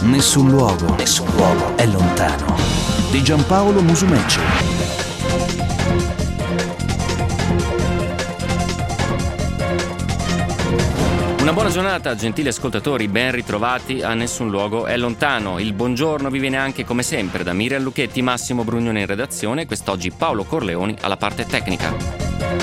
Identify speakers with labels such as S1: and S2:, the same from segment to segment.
S1: Nessun luogo è lontano. Di Giampaolo Musumeci.
S2: Una buona giornata, gentili ascoltatori, ben ritrovati a Nessun luogo è lontano. Il buongiorno vi viene anche come sempre da Miriam Lucchetti, Massimo Brugnone in redazione, quest'oggi Paolo Corleoni alla parte tecnica.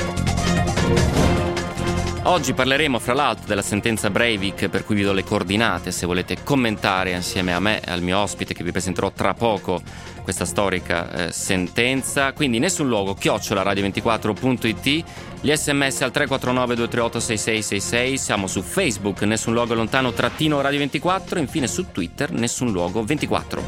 S2: Oggi parleremo fra l'altro della sentenza Breivik, per cui vi do le coordinate se volete commentare insieme a me e al mio ospite che vi presenterò tra poco questa storica sentenza. Quindi nessun luogo @radio24.it, gli sms al 349 238 6666, siamo su Facebook Nessun luogo lontano _radio24, infine su Twitter Nessun luogo 24.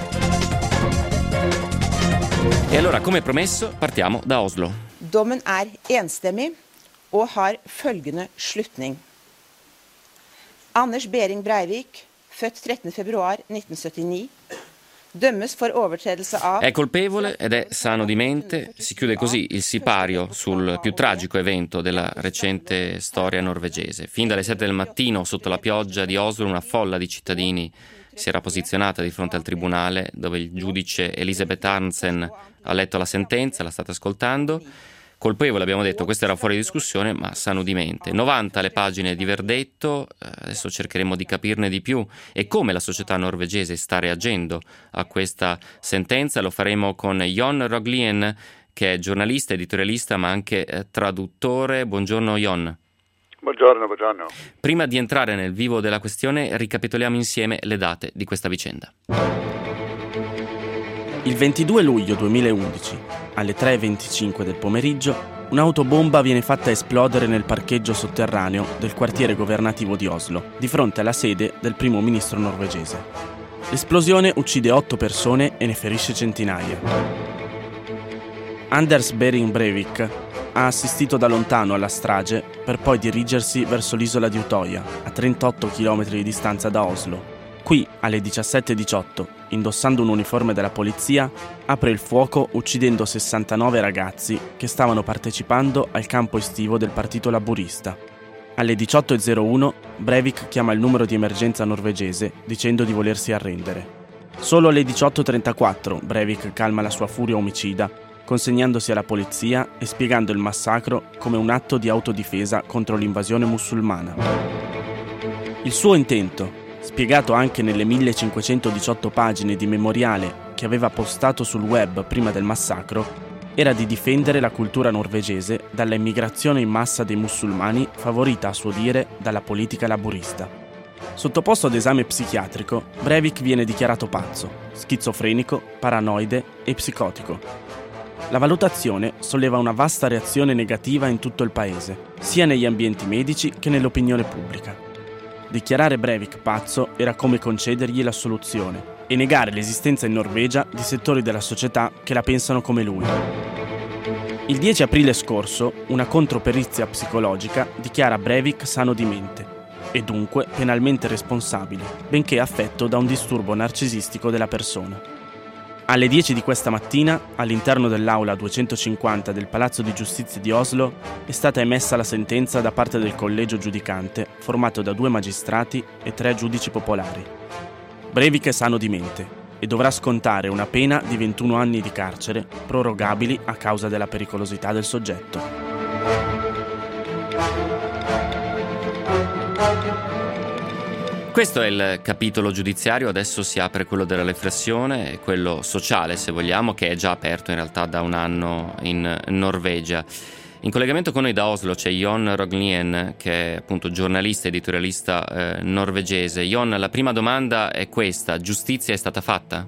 S2: E allora, come promesso, partiamo da Oslo.
S3: Dommen enstemmig og har følgende slutning. Anders Behring Breivik, født 13. februar 1979, dømmes for overtredelse av...
S2: È colpevole ed è sano di mente. Si chiude così il sipario sul più tragico evento della recente storia norvegese. Fin dalle 7 del mattino, sotto la pioggia di Oslo, una folla di cittadini si era posizionata di fronte al tribunale, dove il giudice Elisabeth Arntzen ha letto la sentenza, la state ascoltando. Colpevole, abbiamo detto, questo era fuori discussione, ma sano di mente. 90 le pagine di verdetto, adesso cercheremo di capirne di più e come la società norvegese sta reagendo a questa sentenza. Lo faremo con Jon Roglien, che è giornalista, editorialista, ma anche traduttore. Buongiorno Jon.
S4: Buongiorno.
S2: Prima di entrare nel vivo della questione, ricapitoliamo insieme le date di questa vicenda.
S5: Il 22 luglio 2011, alle 3:25 del pomeriggio, un'autobomba viene fatta esplodere nel parcheggio sotterraneo del quartiere governativo di Oslo, di fronte alla sede del primo ministro norvegese. L'esplosione uccide 8 persone e ne ferisce centinaia. Anders Behring Breivik ha assistito da lontano alla strage per poi dirigersi verso l'isola di Utoya, a 38 km di distanza da Oslo. Qui, alle 17:18, indossando un'uniforme della polizia, apre il fuoco uccidendo 69 ragazzi che stavano partecipando al campo estivo del partito laburista. Alle 18:01 Breivik chiama il numero di emergenza norvegese dicendo di volersi arrendere. Solo alle 18:34 Breivik calma la sua furia omicida, consegnandosi alla polizia e spiegando il massacro come un atto di autodifesa contro l'invasione musulmana. Il suo intento, spiegato anche nelle 1518 pagine di memoriale che aveva postato sul web prima del massacro, era di difendere la cultura norvegese dalla immigrazione in massa dei musulmani favorita, a suo dire, dalla politica laburista. Sottoposto ad esame psichiatrico, Breivik viene dichiarato pazzo, schizofrenico, paranoide e psicotico. La valutazione solleva una vasta reazione negativa in tutto il paese, sia negli ambienti medici che nell'opinione pubblica. Dichiarare Breivik pazzo era come concedergli l'assoluzione e negare l'esistenza in Norvegia di settori della società che la pensano come lui. Il 10 aprile scorso, una controperizia psicologica dichiara Breivik sano di mente e dunque penalmente responsabile, benché affetto da un disturbo narcisistico della persona. Alle 10 di questa mattina, all'interno dell'aula 250 del Palazzo di Giustizia di Oslo, è stata emessa la sentenza da parte del collegio giudicante, formato da 2 magistrati e 3 giudici popolari. Breivik è sano di mente e dovrà scontare una pena di 21 anni di carcere, prorogabili a causa della pericolosità del soggetto.
S2: Questo è il capitolo giudiziario, adesso si apre quello della riflessione e quello sociale, se vogliamo, che è già aperto in realtà da un anno in Norvegia. In collegamento con noi da Oslo c'è Jon Roglien, che è appunto giornalista e editorialista norvegese. Jon, la prima domanda è questa: giustizia è stata fatta?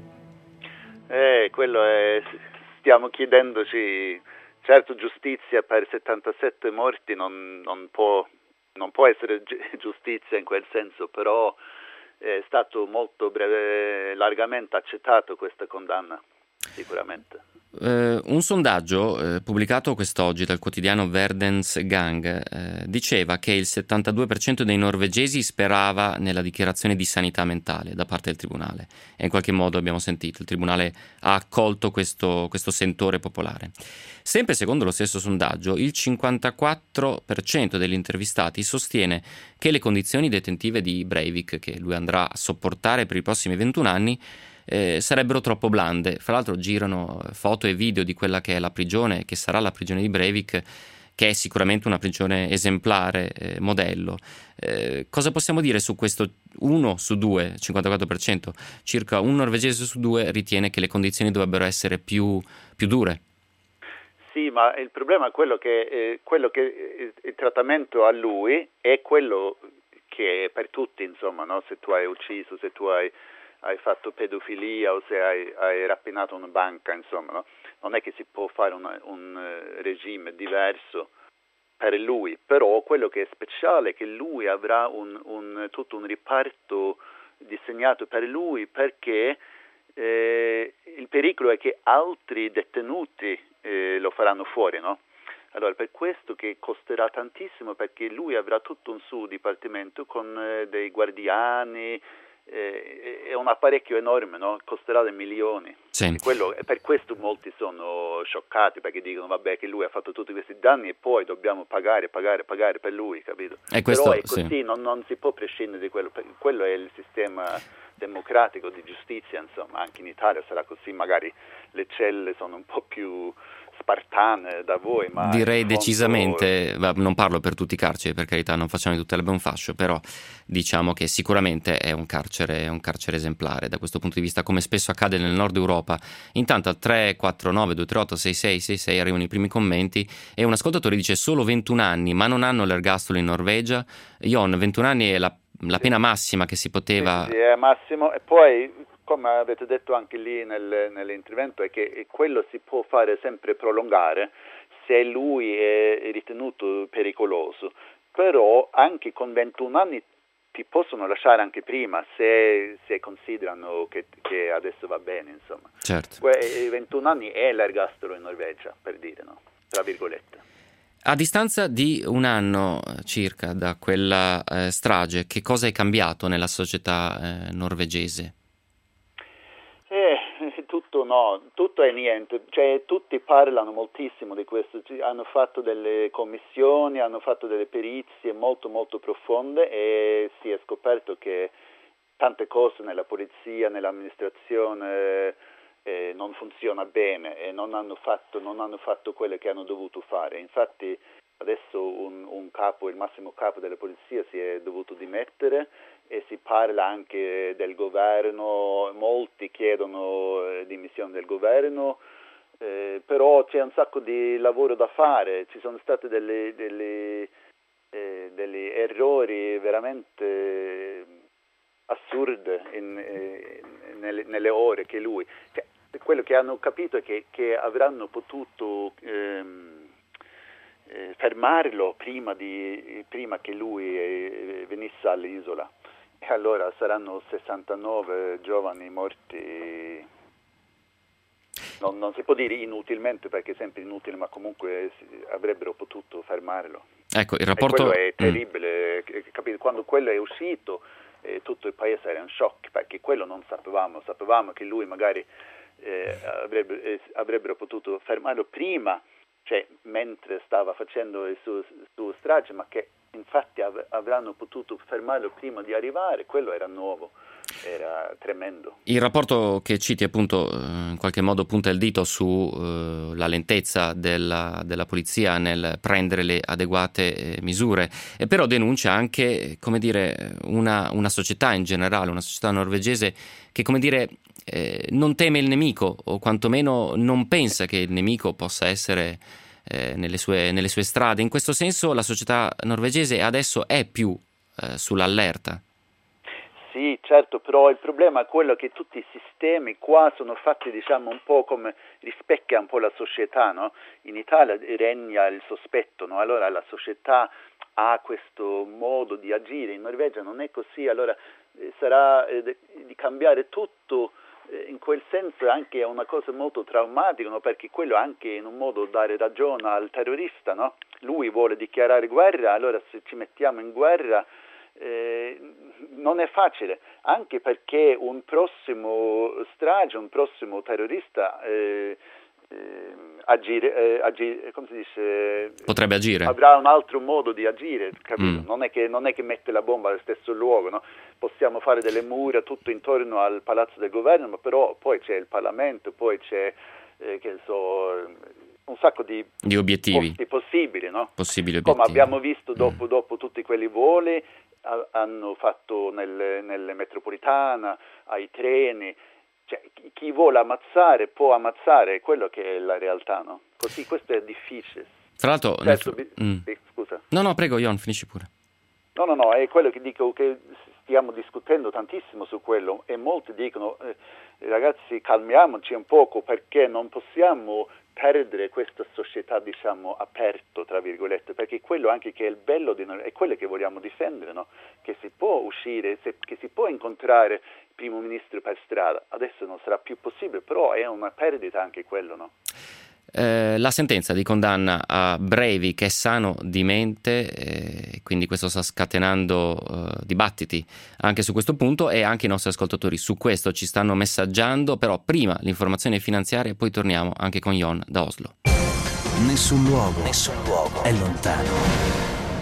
S4: Stiamo chiedendoci. Certo, giustizia per 77 morti non può essere giustizia in quel senso, però è stato molto largamente accettato questa condanna, sicuramente.
S2: Un sondaggio pubblicato quest'oggi dal quotidiano Verdens Gang diceva che il 72% dei norvegesi sperava nella dichiarazione di sanità mentale da parte del tribunale, e in qualche modo abbiamo sentito il tribunale ha accolto questo sentore popolare. Sempre secondo lo stesso sondaggio, il 54% degli intervistati sostiene che le condizioni detentive di Breivik, che lui andrà a sopportare per i prossimi 21 anni, sarebbero troppo blande. Fra l'altro girano foto e video di quella che è la prigione, che sarà la prigione di Breivik, che è sicuramente una prigione esemplare, modello. Cosa possiamo dire su questo? 1 su 2, 54%, circa un norvegese su 2 ritiene che le condizioni dovrebbero essere più dure.
S4: Sì, ma il problema è quello che il trattamento a lui è quello che è per tutti, insomma, no? Se tu hai ucciso, se tu hai fatto pedofilia o se hai rapinato una banca, insomma, no? Non è che si può fare un regime diverso per lui, però quello che è speciale è che lui avrà tutto un riparto disegnato per lui, perché il pericolo è che altri detenuti lo faranno fuori, no? Allora, per questo che costerà tantissimo, perché lui avrà tutto un suo dipartimento con dei guardiani, è un apparecchio enorme, no? Costerà dei milioni.
S2: Sì.
S4: E per questo molti sono scioccati, perché dicono vabbè che lui ha fatto tutti questi danni e poi dobbiamo pagare per lui, capito?
S2: Questo,
S4: però è così,
S2: sì.
S4: non si può prescindere di quello, quello è il sistema democratico di giustizia, insomma. Anche in Italia sarà così, magari le celle sono un po' più spartane da voi, ma
S2: direi
S4: in fondo...
S2: decisamente, non parlo per tutti i carceri, per carità, non facciamo di tutte l'erba un fascio, però diciamo che sicuramente è un carcere esemplare da questo punto di vista, come spesso accade nel nord Europa. Intanto al 349 238 6666 arrivano i primi commenti e un ascoltatore dice: solo 21 anni, ma non hanno l'ergastolo in Norvegia? Jon, 21 anni è la pena massima che si poteva...
S4: Sì, è massimo, e poi come avete detto anche lì nell'intervento, è che quello si può fare sempre prolungare se lui è ritenuto pericoloso, però anche con 21 anni ti possono lasciare anche prima se considerano che adesso va bene, insomma.
S2: Certo.
S4: 21 anni è l'ergastolo in Norvegia, per dire, no? Tra virgolette.
S2: A distanza di un anno circa da quella strage, che cosa è cambiato nella società norvegese?
S4: Tutto è niente, cioè tutti parlano moltissimo di questo, hanno fatto delle commissioni, hanno fatto delle perizie molto molto profonde e si è scoperto che tante cose nella polizia, nell'amministrazione non funziona bene e non hanno fatto quello che hanno dovuto fare. Infatti adesso il massimo capo della polizia si è dovuto dimettere e si parla anche del governo, molti chiedono dimissioni del governo, però c'è un sacco di lavoro da fare, ci sono stati degli errori veramente assurde nelle ore che lui... quello che hanno capito è che avranno potuto fermarlo prima che lui venisse all'isola. E allora saranno 69 giovani morti, non si può dire inutilmente perché è sempre inutile, ma comunque avrebbero potuto fermarlo.
S2: Ecco, il rapporto...
S4: E quello è terribile, capito? Quando quello è uscito tutto il paese era in shock, perché quello non sapevamo che lui magari avrebbero potuto fermarlo prima, cioè mentre stava facendo il suo strage, ma che infatti avranno potuto fermarlo prima di arrivare. Quello era nuovo, era tremendo.
S2: Il rapporto che citi appunto in qualche modo punta il dito su la lentezza della polizia nel prendere le adeguate misure, e però denuncia anche, come dire, una società in generale, una società norvegese che, come dire, non teme il nemico, o quantomeno non pensa che il nemico possa essere nelle sue strade. In questo senso la società norvegese adesso è più sull'allerta.
S4: Sì, certo, però il problema è quello che tutti i sistemi qua sono fatti, diciamo, un po' come rispecchia un po' la società, no? In Italia regna il sospetto, no? Allora la società ha questo modo di agire, in Norvegia non è così, allora sarà di cambiare tutto in quel senso anche è una cosa molto traumatica, no? Perché quello anche in un modo dare ragione al terrorista, no? Lui vuole dichiarare guerra, allora se ci mettiamo in guerra non è facile, anche perché un prossimo strage, un prossimo terrorista come si dice?
S2: Potrebbe agire.
S4: Avrà un altro modo di agire, capito? Non è che mette la bomba allo stesso luogo, no? Possiamo fare delle mura tutto intorno al palazzo del governo, ma però poi c'è il Parlamento, poi c'è un sacco di
S2: obiettivi
S4: possibili, no?
S2: Possibili
S4: obiettivi. Come abbiamo visto dopo tutti quelli voli hanno fatto nelle metropolitana, ai treni. Cioè, chi vuole ammazzare può ammazzare, è quello che è la realtà, no? Così questo è difficile.
S2: Tra l'altro,
S4: scusa.
S2: No, prego, Ion, finisci pure.
S4: No, è quello che dico, che stiamo discutendo tantissimo su quello, e molti dicono ragazzi, calmiamoci un poco, perché non possiamo perdere questa società, diciamo, aperto, tra virgolette, perché quello anche che è il bello di noi, è quello che vogliamo difendere, no? Che si può uscire, che si può incontrare il primo ministro per strada. Adesso non sarà più possibile, però è una perdita anche quello, no?
S2: La sentenza di condanna a Breivik è sano di mente, quindi questo sta scatenando dibattiti anche su questo punto, e anche i nostri ascoltatori su questo ci stanno messaggiando. Però prima l'informazione finanziaria e poi torniamo anche con Ion da Oslo.
S1: Nessun luogo è lontano.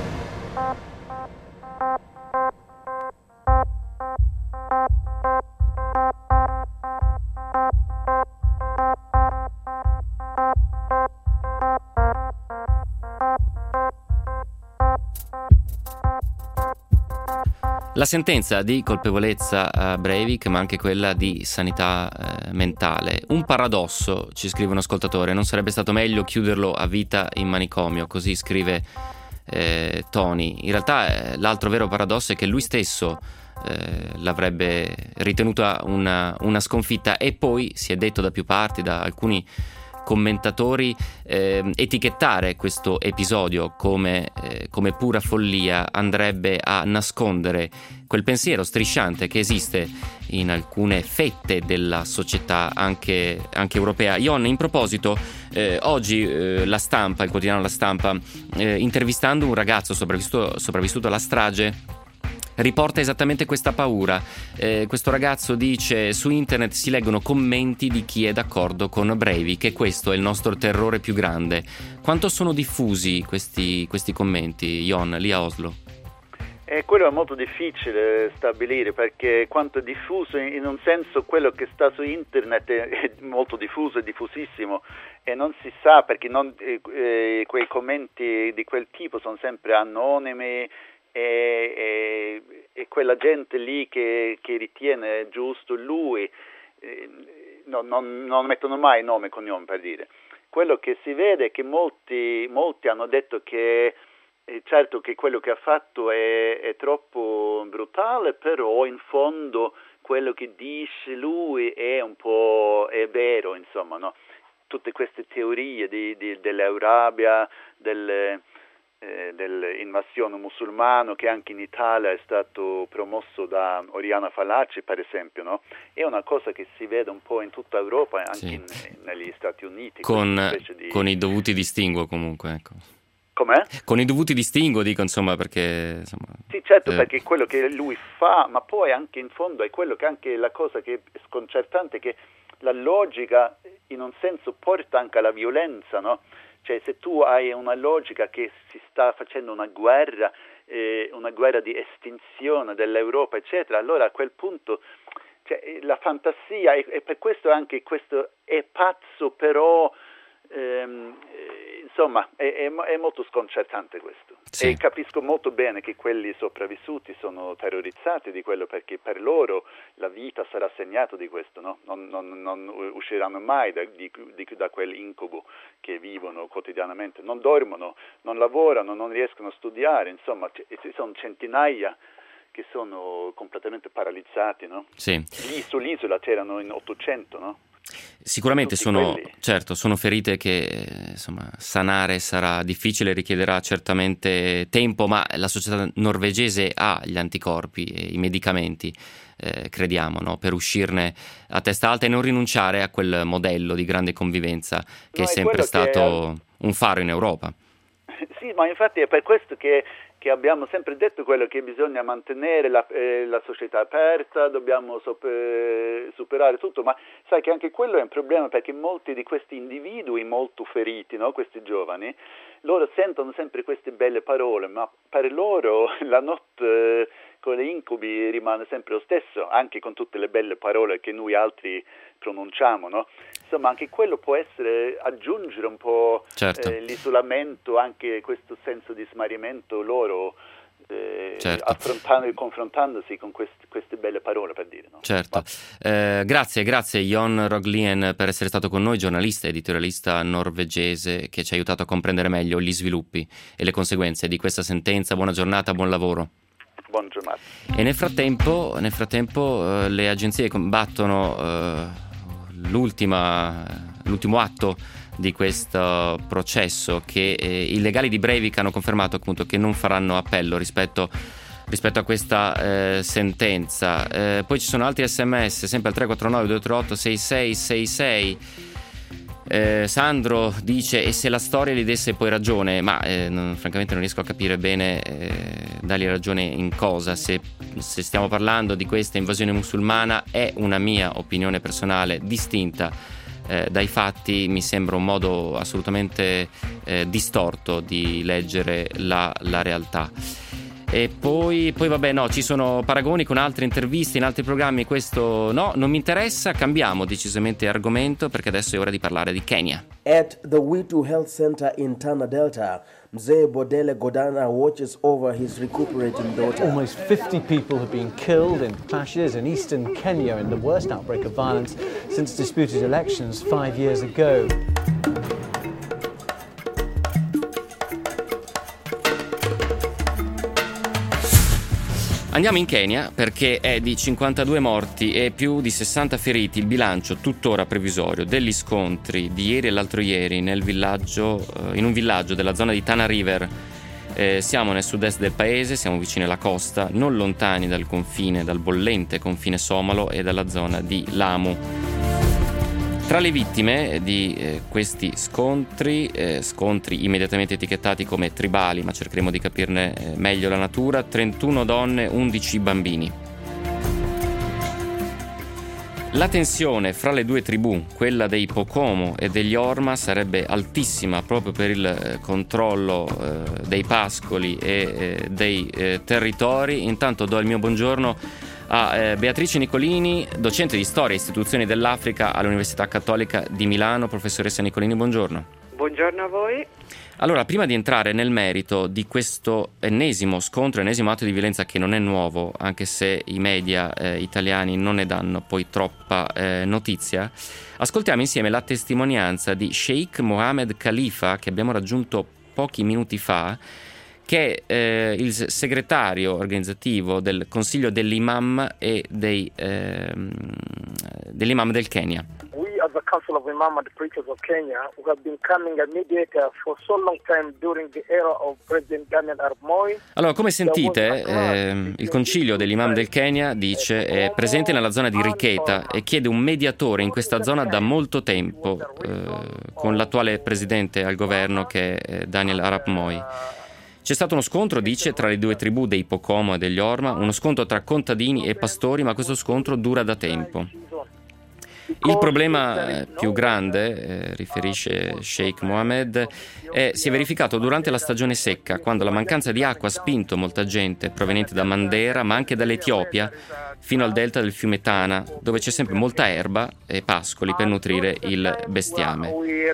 S2: La sentenza di colpevolezza a Breivik, ma anche quella di sanità mentale. Un paradosso, ci scrive un ascoltatore: non sarebbe stato meglio chiuderlo a vita in manicomio? Così scrive Tony. In realtà l'altro vero paradosso è che lui stesso l'avrebbe ritenuta una sconfitta, e poi si è detto da più parti, da alcuni commentatori, etichettare questo episodio come pura follia andrebbe a nascondere quel pensiero strisciante che esiste in alcune fette della società anche europea. Ion, in proposito, oggi La Stampa, il quotidiano La Stampa, intervistando un ragazzo sopravvissuto alla strage, riporta esattamente questa paura. Questo ragazzo dice: su internet si leggono commenti di chi è d'accordo con Breivik, e questo è il nostro terrore più grande. Quanto sono diffusi questi commenti, Ion, lì a Oslo?
S4: Quello è molto difficile stabilire, perché quanto è diffuso, in un senso quello che sta su internet è molto diffuso, è diffusissimo, e non si sa, perché quei commenti di quel tipo sono sempre anonimi, e quella gente lì che ritiene giusto lui non mettono mai nome e cognome, per dire. Quello che si vede è che molti hanno detto che certo che quello che ha fatto è troppo brutale, però in fondo quello che dice lui è un po' è vero, insomma, no? Tutte queste teorie dell'Arabia, dell'invasione musulmana, che anche in Italia è stato promosso da Oriana Fallaci, per esempio, no? È una cosa che si vede un po' in tutta Europa, anche
S2: sì,
S4: negli Stati Uniti.
S2: Con i dovuti distinguo, comunque, ecco.
S4: Com'è?
S2: Con i dovuti distinguo, dico, insomma, perché... Insomma,
S4: sì, certo, perché quello che lui fa, ma poi anche in fondo è quello che anche la cosa che è sconcertante, che la logica in un senso porta anche alla violenza, no? Cioè, se tu hai una logica che si sta facendo una guerra di estinzione dell'Europa, eccetera, allora a quel punto, cioè, la fantasia, e per questo anche questo è pazzo, però insomma è molto sconcertante questo. Sì. E capisco molto bene che quelli sopravvissuti sono terrorizzati di quello, perché per loro la vita sarà segnata di questo, no? Non usciranno mai da quell'incubo che vivono quotidianamente, non dormono, non lavorano, non riescono a studiare, insomma ci sono centinaia che sono completamente paralizzati, no?
S2: Sì.
S4: Lì sull'isola c'erano in 800, no?
S2: Sicuramente sono ferite che insomma sanare sarà difficile, richiederà certamente tempo, ma la società norvegese ha gli anticorpi e i medicamenti, crediamo, no? Per uscirne a testa alta e non rinunciare a quel modello di grande convivenza che è sempre stato un faro in Europa.
S4: Sì, ma infatti è per questo che abbiamo sempre detto quello che bisogna mantenere la società aperta, dobbiamo superare tutto, ma sai che anche quello è un problema, perché molti di questi individui molto feriti, no? Questi giovani, loro sentono sempre queste belle parole, ma per loro la notte con le incubi rimane sempre lo stesso, anche con tutte le belle parole che noi altri pronunciamo, no? Insomma, anche quello può essere aggiungere un po' l'isolamento, anche questo senso di smarrimento loro, confrontandosi con queste belle parole, per dire, no?
S2: Certo. Grazie Jon Roglien per essere stato con noi, giornalista e editorialista norvegese che ci ha aiutato a comprendere meglio gli sviluppi e le conseguenze di questa sentenza. Buona giornata, buon lavoro.
S4: Buona giornata.
S2: E nel frattempo le agenzie combattono l'ultimo atto di questo processo, che i legali di Breivik hanno confermato appunto che non faranno appello rispetto a questa sentenza. Poi ci sono altri sms sempre al 349 238 6666. Sandro dice: e se la storia gli desse poi ragione? Ma francamente non riesco a capire bene dargli ragione in cosa. Se stiamo parlando di questa invasione musulmana, è una mia opinione personale distinta dai fatti, mi sembra un modo assolutamente distorto di leggere la realtà. E poi vabbè, no, ci sono paragoni con altre interviste in altri programmi, questo no, non mi interessa, cambiamo decisamente argomento perché adesso è ora di parlare di Kenya.
S6: At the Witu Health Center in Tana Delta, Mzee Bodele Godana watches over his recuperating daughter.
S7: Almost 50 people have been killed in clashes in eastern Kenya in the worst outbreak of violence since disputed elections 5 years ago.
S2: Andiamo in Kenya perché è di 52 morti e più di 60 feriti il bilancio tuttora provvisorio degli scontri di ieri e l'altro ieri in un villaggio della zona di Tana River. Siamo nel sud-est del paese, siamo vicini alla costa, non lontani dal bollente confine somalo e dalla zona di Lamu. Tra le vittime di questi scontri immediatamente etichettati come tribali, ma cercheremo di capirne meglio la natura, 31 donne, 11 bambini. La tensione fra le due tribù, quella dei Pokomo e degli Orma, sarebbe altissima proprio per il controllo dei pascoli e dei territori. Intanto do il mio buongiorno a Beatrice Nicolini, docente di storia e istituzioni dell'Africa all'Università Cattolica di Milano. Professoressa Nicolini, buongiorno.
S8: Buongiorno a voi.
S2: Allora, prima di entrare nel merito di questo ennesimo atto di violenza, che non è nuovo, anche se i media italiani non ne danno poi troppa notizia, ascoltiamo insieme la testimonianza di Sheikh Mohammed Khalifa, che abbiamo raggiunto pochi minuti fa, che è il segretario organizzativo del Consiglio dell'Imam e dell'Imam del Kenya.
S9: We as the Council of Imam and Preachers of Kenya, we have been coming a mediator for so long time during the era of President Daniel Arap Moi.
S2: Allora, come sentite, il Concilio dell'Imam del Kenya dice è presente nella zona di Riqueta e chiede un mediatore in questa zona da molto tempo, con l'attuale presidente al governo che è Daniel Arap Moi. C'è stato uno scontro, dice, tra le due tribù dei Pokomo e degli Orma, uno scontro tra contadini e pastori, ma questo scontro dura da tempo. Il problema più grande, riferisce Sheikh Mohammed, si è verificato durante la stagione secca, quando la mancanza di acqua ha spinto molta gente proveniente da Mandera, ma anche dall'Etiopia, fino al delta del fiume Tana, dove c'è sempre molta erba e pascoli per nutrire il bestiame.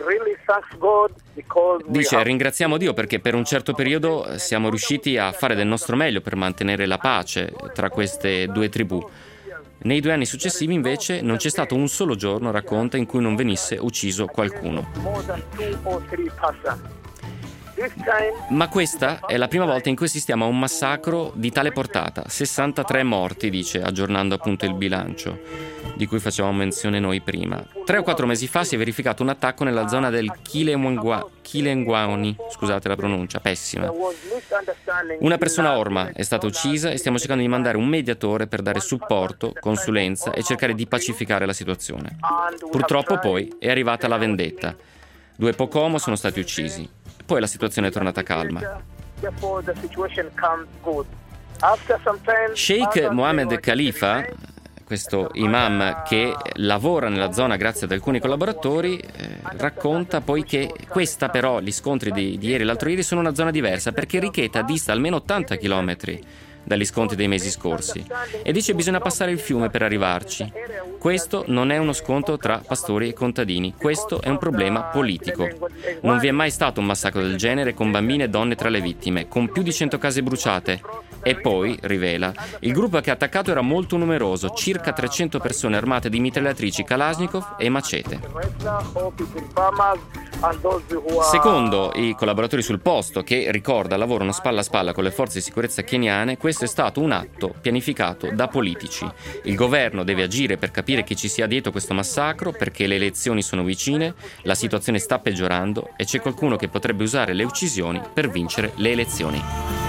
S2: Dice: ringraziamo Dio perché per un certo periodo siamo riusciti a fare del nostro meglio per mantenere la pace tra queste due tribù. Nei 2 anni successivi invece non c'è stato un solo giorno, racconta, in cui non venisse ucciso qualcuno. Ma questa è la prima volta in cui assistiamo a un massacro di tale portata. 63 morti, dice, aggiornando appunto il bilancio di cui facevamo menzione noi prima. 3 o 4 mesi fa si è verificato un attacco nella zona del Kilengwani, scusate la pronuncia, pessima. Una persona orma è stata uccisa e stiamo cercando di mandare un mediatore per dare supporto, consulenza e cercare di pacificare la situazione. Purtroppo poi è arrivata la vendetta. 2 Pokomo sono stati uccisi. Poi la situazione è tornata calma. Sheikh Mohammed Khalifa, questo imam che lavora nella zona grazie ad alcuni collaboratori, racconta poi che questa però, gli scontri di ieri e l'altro ieri, sono una zona diversa perché Riqueta dista almeno 80 chilometri dagli scontri dei mesi scorsi e dice bisogna passare il fiume per arrivarci. Questo non è uno scontro tra pastori e contadini, questo è un problema politico. Non vi è mai stato un massacro del genere con bambine e donne tra le vittime, con più di 100 case bruciate. E poi, rivela, il gruppo che ha attaccato era molto numeroso, circa 300 persone armate di mitragliatrici Kalashnikov e macete. Secondo i collaboratori sul posto, che ricorda lavorano spalla a spalla con le forze di sicurezza keniane, questo è stato un atto pianificato da politici. Il governo deve agire per capire chi ci sia dietro questo massacro, perché le elezioni sono vicine, la situazione sta peggiorando e c'è qualcuno che potrebbe usare le uccisioni per vincere le elezioni.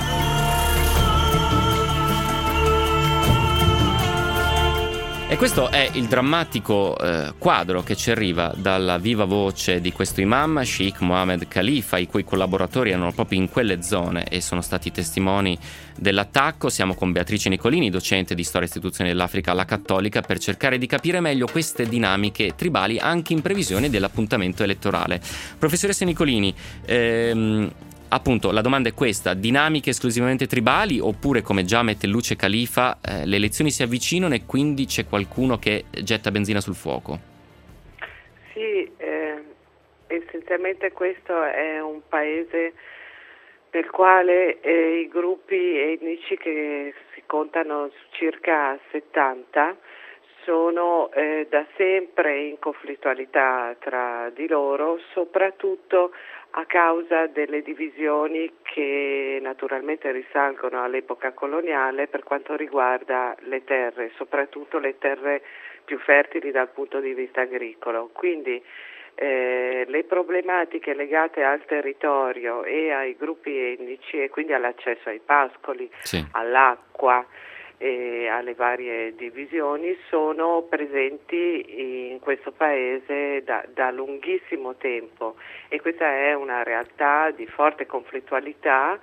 S2: E questo è il drammatico quadro che ci arriva dalla viva voce di questo imam, Sheikh Mohammed Khalifa, i cui collaboratori erano proprio in quelle zone e sono stati testimoni dell'attacco. Siamo con Beatrice Nicolini, docente di Storia e Istituzioni dell'Africa alla Cattolica, per cercare di capire meglio queste dinamiche tribali anche in previsione dell'appuntamento elettorale. Professoressa Nicolini, appunto, la domanda è questa: dinamiche esclusivamente tribali oppure, come già mette in luce Khalifa, le elezioni si avvicinano e quindi c'è qualcuno che getta benzina sul fuoco?
S8: Sì, essenzialmente questo è un paese nel quale i gruppi etnici, che si contano circa 70, sono da sempre in conflittualità tra di loro, soprattutto a causa delle divisioni che naturalmente risalgono all'epoca coloniale per quanto riguarda le terre, soprattutto le terre più fertili dal punto di vista agricolo. Quindi le problematiche legate al territorio e ai gruppi etnici e quindi all'accesso ai pascoli, sì, all'acqua e alle varie divisioni sono presenti in questo paese da lunghissimo tempo, e questa è una realtà di forte conflittualità,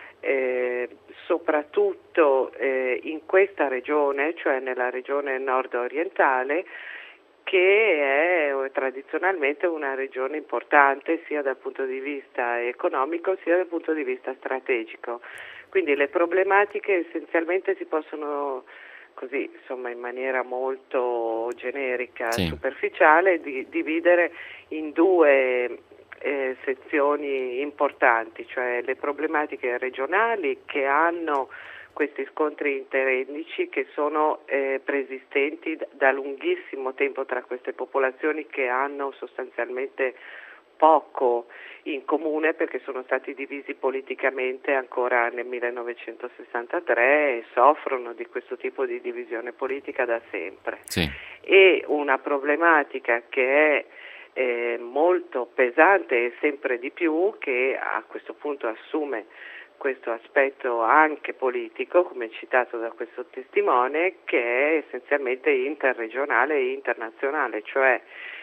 S8: soprattutto in questa regione, cioè nella regione nord-orientale, che è tradizionalmente una regione importante sia dal punto di vista economico sia dal punto di vista strategico. Quindi le problematiche essenzialmente si possono, così insomma in maniera molto generica, sì, superficiale, dividere in due sezioni importanti, cioè le problematiche regionali che hanno questi scontri interetnici che sono preesistenti da lunghissimo tempo tra queste popolazioni, che hanno sostanzialmente poco in comune perché sono stati divisi politicamente ancora nel 1963 e soffrono di questo tipo di divisione politica da sempre. Sì. E una problematica che è molto pesante e sempre di più, che a questo punto assume questo aspetto anche politico, come citato da questo testimone, che è essenzialmente interregionale e internazionale, cioè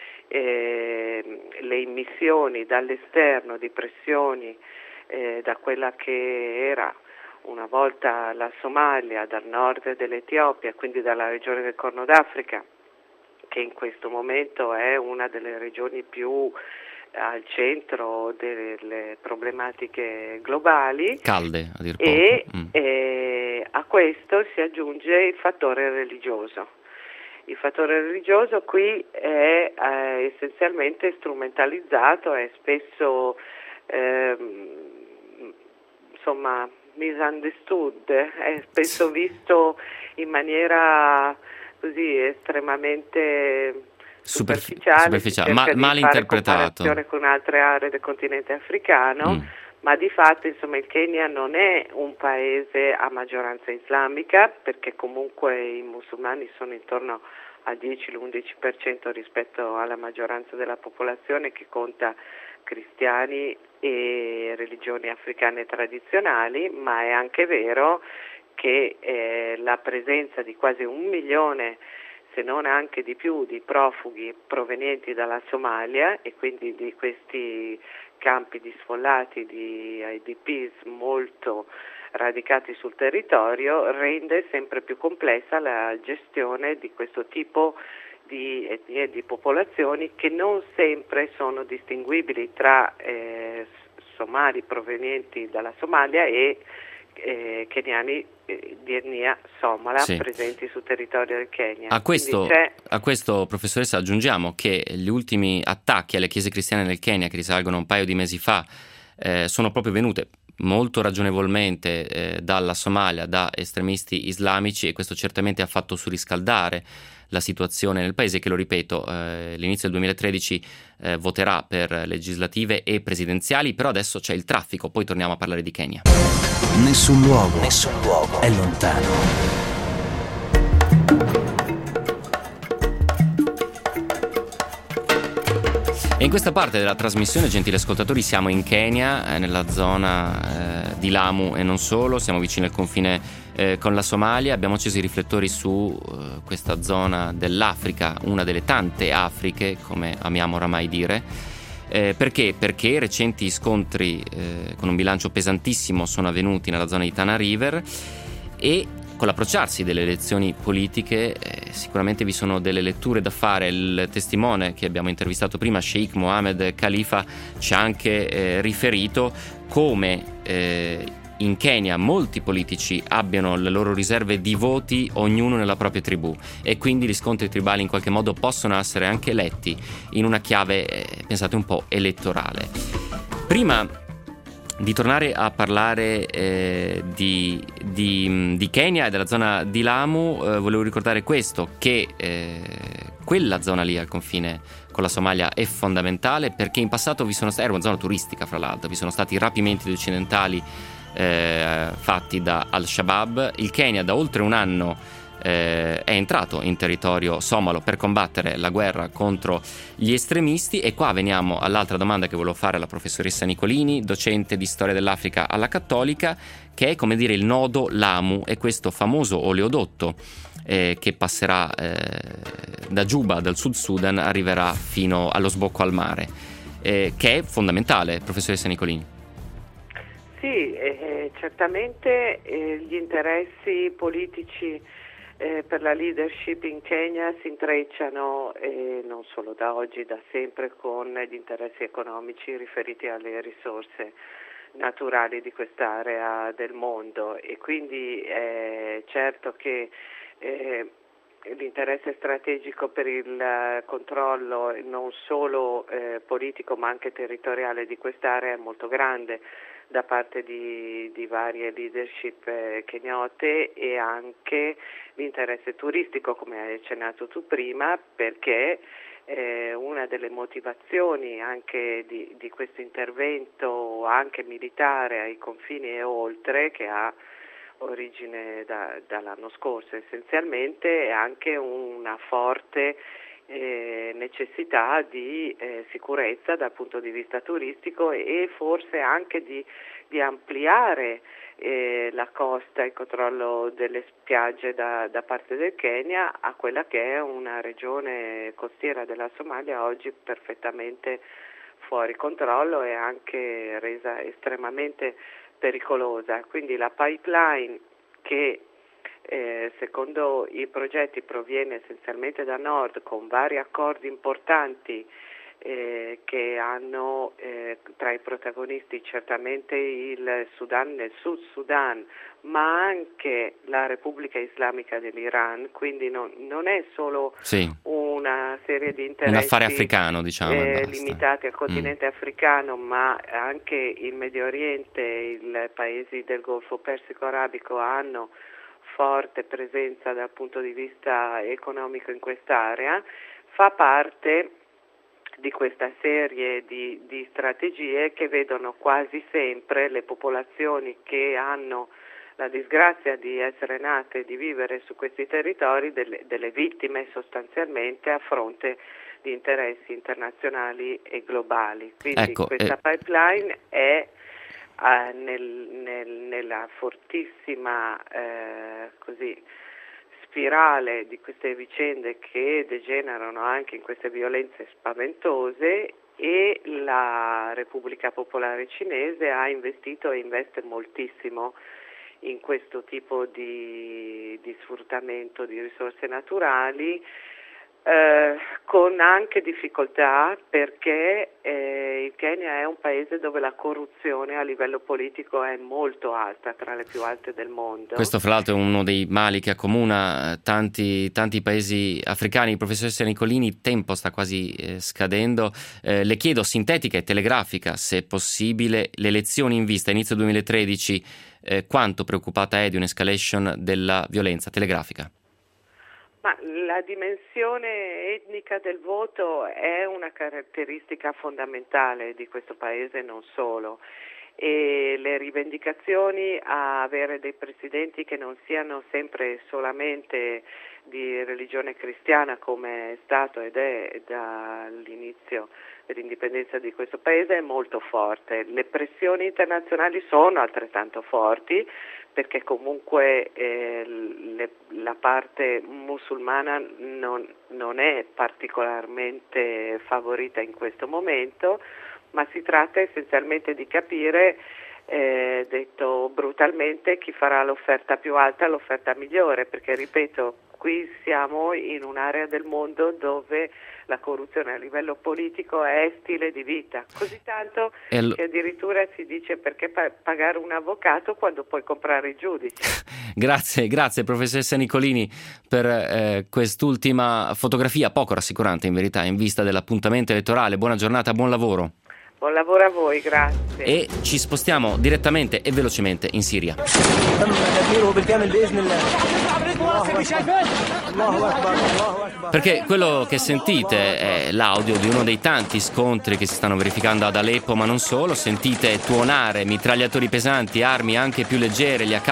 S8: le immissioni dall'esterno di pressioni da quella che era una volta la Somalia, dal nord dell'Etiopia, quindi dalla regione del Corno d'Africa, che in questo momento è una delle regioni più al centro delle problematiche globali, calde a dir poco, e a questo si aggiunge il fattore religioso. Il fattore religioso qui è essenzialmente strumentalizzato, è spesso misunderstood, è spesso visto in maniera così estremamente superficiale,
S2: mal interpretato
S8: con altre aree del continente africano, ma di fatto insomma il Kenya non è un paese a maggioranza islamica, perché comunque i musulmani sono intorno al 10-11% rispetto alla maggioranza della popolazione, che conta cristiani e religioni africane tradizionali, ma è anche vero che la presenza di quasi 1 milione, se non anche di più, di profughi provenienti dalla Somalia, e quindi di questi campi di sfollati, di IDPs molto radicati sul territorio, rende sempre più complessa la gestione di questo tipo di etnie e di popolazioni, che non sempre sono distinguibili tra somali provenienti dalla Somalia e keniani di etnia somala, sì, presenti sul territorio del Kenya.
S2: A questo, professoressa, aggiungiamo che gli ultimi attacchi alle chiese cristiane nel Kenya, che risalgono a un paio di mesi fa, sono proprio venute molto ragionevolmente dalla Somalia, da estremisti islamici, e questo certamente ha fatto surriscaldare la situazione nel paese, che, lo ripeto, all'inizio del 2013 voterà per legislative e presidenziali, però adesso c'è il traffico, poi torniamo a parlare di Kenya.
S1: Nessun luogo è lontano.
S2: E in questa parte della trasmissione, gentili ascoltatori, siamo in Kenya, nella zona di Lamu e non solo, siamo vicini al confine con la Somalia. Abbiamo acceso i riflettori su questa zona dell'Africa, una delle tante Afriche, come amiamo oramai dire. Perché? Perché recenti scontri con un bilancio pesantissimo sono avvenuti nella zona di Tana River, e con l'approcciarsi delle elezioni politiche sicuramente vi sono delle letture da fare. Il testimone che abbiamo intervistato prima, Sheikh Mohammed Khalifa, ci ha anche riferito come in Kenya molti politici abbiano le loro riserve di voti, ognuno nella propria tribù, e quindi gli scontri tribali in qualche modo possono essere anche letti in una chiave, pensate un po', elettorale. Prima di tornare a parlare di Kenya e della zona di Lamu, volevo ricordare questo, che quella zona lì al confine con la Somalia è fondamentale, perché in passato era una zona turistica, fra l'altro, vi sono stati rapimenti di occidentali fatti da Al-Shabaab. Il Kenya da oltre un anno è entrato in territorio somalo per combattere la guerra contro gli estremisti, e qua veniamo all'altra domanda che volevo fare alla professoressa Nicolini, docente di storia dell'Africa alla Cattolica, che è, come dire, il nodo Lamu e questo famoso oleodotto che passerà da Giuba, dal Sud Sudan, arriverà fino allo sbocco al mare, che è fondamentale, professoressa Nicolini.
S8: Sì, certamente gli interessi politici per la leadership in Kenya si intrecciano, non solo da oggi, da sempre, con gli interessi economici riferiti alle risorse naturali di quest'area del mondo, e quindi è certo che l'interesse strategico per il controllo non solo politico ma anche territoriale di quest'area è molto grande da parte di varie leadership keniote, e anche l'interesse turistico, come hai accennato tu prima, perché una delle motivazioni anche di questo intervento, anche militare, ai confini e oltre, che ha origine dall'anno scorso essenzialmente, è anche una forte necessità di sicurezza dal punto di vista turistico, e forse anche di ampliare la costa, il controllo delle spiagge da parte del Kenya a quella che è una regione costiera della Somalia oggi perfettamente fuori controllo e anche resa estremamente pericolosa. Quindi la pipeline, che secondo i progetti proviene essenzialmente da nord, con vari accordi importanti che hanno tra i protagonisti certamente il Sudan, nel Sud Sudan, ma anche la Repubblica Islamica dell'Iran, quindi non è solo una serie di interessi,
S2: un affare africano, diciamo,
S8: limitati al continente africano, ma anche il Medio Oriente, i paesi del Golfo Persico Arabico hanno forte presenza dal punto di vista economico in quest'area. Fa parte di questa serie di strategie che vedono quasi sempre le popolazioni che hanno la disgrazia di essere nate e di vivere su questi territori delle vittime sostanzialmente a fronte di interessi internazionali e globali. Quindi questa pipeline è nella fortissima spirale di queste vicende che degenerano anche in queste violenze spaventose, e la Repubblica Popolare Cinese ha investito e investe moltissimo in questo tipo di sfruttamento di risorse naturali, con anche difficoltà, perché il Kenya è un paese dove la corruzione a livello politico è molto alta, tra le più alte del mondo.
S2: Questo fra l'altro è uno dei mali che accomuna tanti paesi africani. Professoressa Nicolini, il tempo sta quasi scadendo. Le chiedo sintetica e telegrafica, se possibile, le elezioni in vista inizio 2013, quanto preoccupata è di un'escalation della violenza? Telegrafica.
S8: Ma la dimensione etnica del voto è una caratteristica fondamentale di questo paese, non solo, e le rivendicazioni a avere dei presidenti che non siano sempre solamente di religione cristiana, come è stato ed è dall'inizio dell'indipendenza di questo paese, è molto forte. Le pressioni internazionali sono altrettanto forti, perché comunque la parte musulmana non è particolarmente favorita in questo momento, ma si tratta essenzialmente di capire, detto brutalmente, chi farà l'offerta più alta, l'offerta migliore, perché ripeto, qui siamo in un'area del mondo dove la corruzione a livello politico è stile di vita, così tanto che addirittura si dice perché pagare un avvocato quando puoi comprare i giudici.
S2: Grazie professoressa Nicolini per quest'ultima fotografia poco rassicurante in verità in vista dell'appuntamento elettorale. Buona giornata, buon lavoro.
S8: Buon lavoro a voi, grazie.
S2: E ci spostiamo direttamente e velocemente in Siria. Perché quello che sentite è l'audio di uno dei tanti scontri che si stanno verificando ad Aleppo, ma non solo. Sentite tuonare mitragliatori pesanti, armi anche più leggere, gli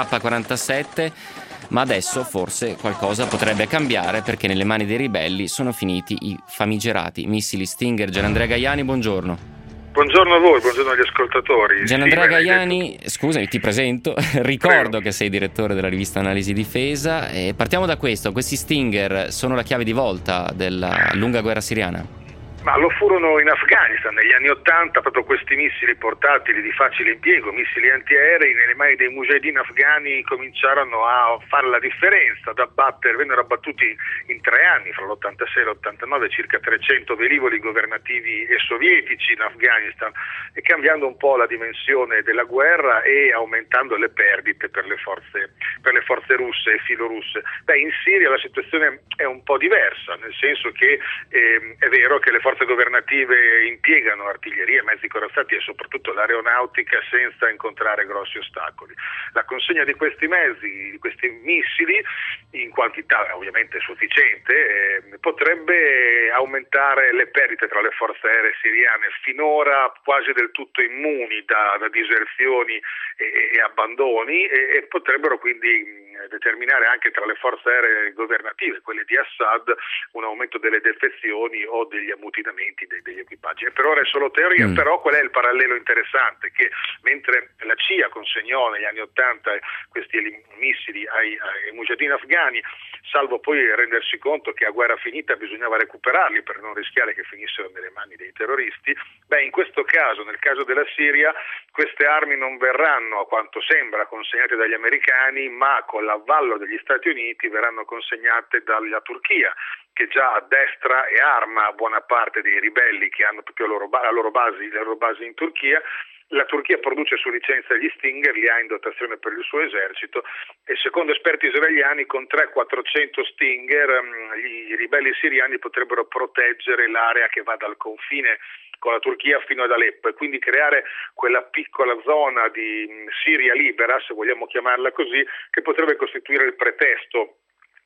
S2: AK-47. Ma adesso forse qualcosa potrebbe cambiare, perché nelle mani dei ribelli sono finiti i famigerati missili Stinger. Gianandrea Gaiani, buongiorno.
S10: Buongiorno a voi, buongiorno agli ascoltatori.
S2: Gianandrea Gaiani, scusami, ti presento, ricordo che sei direttore della rivista Analisi Difesa, e partiamo da questo. Questi Stinger sono la chiave di volta della lunga guerra siriana?
S10: Ma lo furono in Afghanistan negli anni '80, proprio questi missili portatili di facile impiego, missili antiaerei, nelle mani dei mujahideen afghani cominciarono a fare la differenza, vennero abbattuti in 3 anni, fra l'86 e l'89, circa 300 velivoli governativi e sovietici in Afghanistan, e cambiando un po' la dimensione della guerra e aumentando le perdite per le forze russe e filorusse. In Siria la situazione è un po' diversa, nel senso che è vero che le forze governative impiegano artiglieria, mezzi corazzati e soprattutto l'aeronautica senza incontrare grossi ostacoli. La consegna di questi mezzi, di questi missili, in quantità ovviamente sufficiente, potrebbe aumentare le perdite tra le forze aeree siriane, finora quasi del tutto immuni da diserzioni e abbandoni, e potrebbero quindi determinare anche tra le forze aeree governative, quelle di Assad, un aumento delle defezioni o degli ammutinamenti degli equipaggi. E per ora è solo teoria, però qual è il parallelo interessante? Che mentre la CIA consegnò negli anni '80 questi missili ai mujahideen afghani, salvo poi rendersi conto che a guerra finita bisognava recuperarli per non rischiare che finissero nelle mani dei terroristi, in questo caso, nel caso della Siria, queste armi non verranno, a quanto sembra, consegnate dagli americani, ma con l'avvallo degli Stati Uniti verranno consegnate dalla Turchia, che già addestra e arma buona parte dei ribelli che hanno proprio le loro basi in Turchia. La Turchia produce su licenza gli Stinger, li ha in dotazione per il suo esercito, e secondo esperti israeliani con 300-400 Stinger i ribelli siriani potrebbero proteggere l'area che va dal confine con la Turchia fino ad Aleppo, e quindi creare quella piccola zona di Siria libera, se vogliamo chiamarla così, che potrebbe costituire il pretesto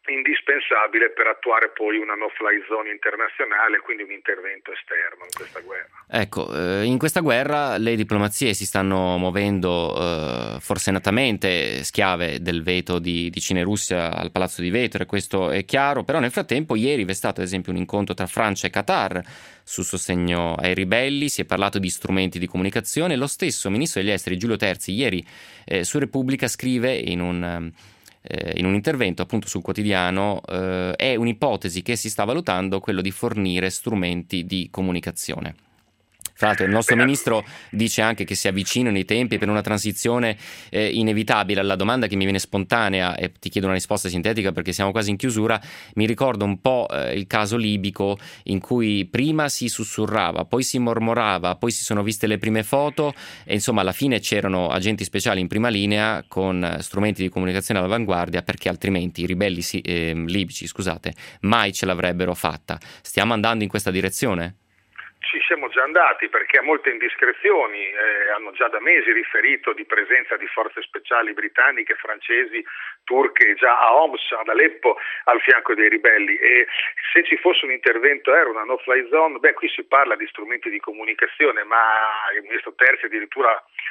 S10: indispensabile per attuare poi una no-fly zone internazionale, quindi un intervento esterno in questa guerra.
S2: Ecco, in questa guerra le diplomazie si stanno muovendo forsennatamente, schiave del veto di Cina e Russia al Palazzo di Vetro, e questo è chiaro, però nel frattempo ieri vi è stato ad esempio un incontro tra Francia e Qatar sul sostegno ai ribelli, si è parlato di strumenti di comunicazione. Lo stesso ministro degli esteri Giulio Terzi ieri su Repubblica scrive in un intervento appunto sul quotidiano, è un'ipotesi che si sta valutando quello di fornire strumenti di comunicazione. Fra l'altro il nostro ministro dice anche che si avvicinano i tempi per una transizione inevitabile. Alla domanda che mi viene spontanea, e ti chiedo una risposta sintetica perché siamo quasi in chiusura, mi ricordo un po' il caso libico in cui prima si sussurrava, poi si mormorava, poi si sono viste le prime foto e insomma alla fine c'erano agenti speciali in prima linea con strumenti di comunicazione all'avanguardia, perché altrimenti i ribelli libici, mai ce l'avrebbero fatta. Stiamo andando in questa direzione?
S10: Ci siamo già andati, perché a molte indiscrezioni hanno già da mesi riferito di presenza di forze speciali britanniche, francesi, turche già a Homs, ad Aleppo, al fianco dei ribelli, e se ci fosse un intervento aereo, una no-fly zone, qui si parla di strumenti di comunicazione, ma il ministro Terzi addirittura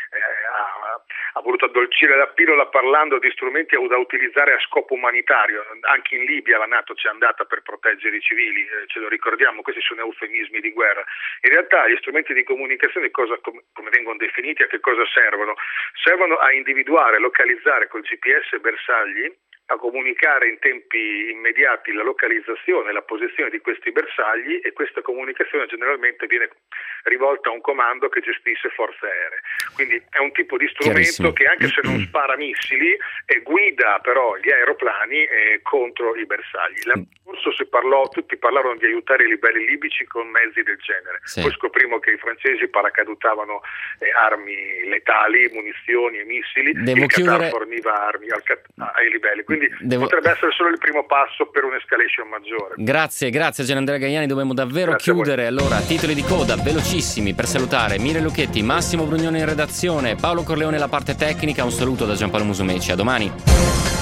S10: ha voluto addolcire la pillola parlando di strumenti da utilizzare a scopo umanitario. Anche in Libia la NATO ci è andata per proteggere i civili, ce lo ricordiamo, questi sono eufemismi di guerra. In realtà gli strumenti di comunicazione come vengono definiti, a che cosa servono? Servono a individuare, localizzare col GPS bersagli, a comunicare in tempi immediati la localizzazione e la posizione di questi bersagli, e questa comunicazione generalmente viene rivolta a un comando che gestisce forze aeree. Quindi è un tipo di strumento che, anche se non spara missili, guida però gli aeroplani contro i bersagli. L'anno scorso tutti parlarono di aiutare i ribelli libici con mezzi del genere. Sì. Poi scoprimmo che i francesi paracadutavano armi letali, munizioni e missili. Il Qatar forniva armi ai ribelli. Quindi potrebbe essere solo il primo passo per un'escalation maggiore.
S2: Grazie Gianandrea Gaiani, dobbiamo davvero chiudere. Allora, titoli di coda velocissimi per salutare Mire Lucchetti, Massimo Brugnone in redazione, Paolo Corleone la parte tecnica. Un saluto da Giampaolo Musumeci, a domani.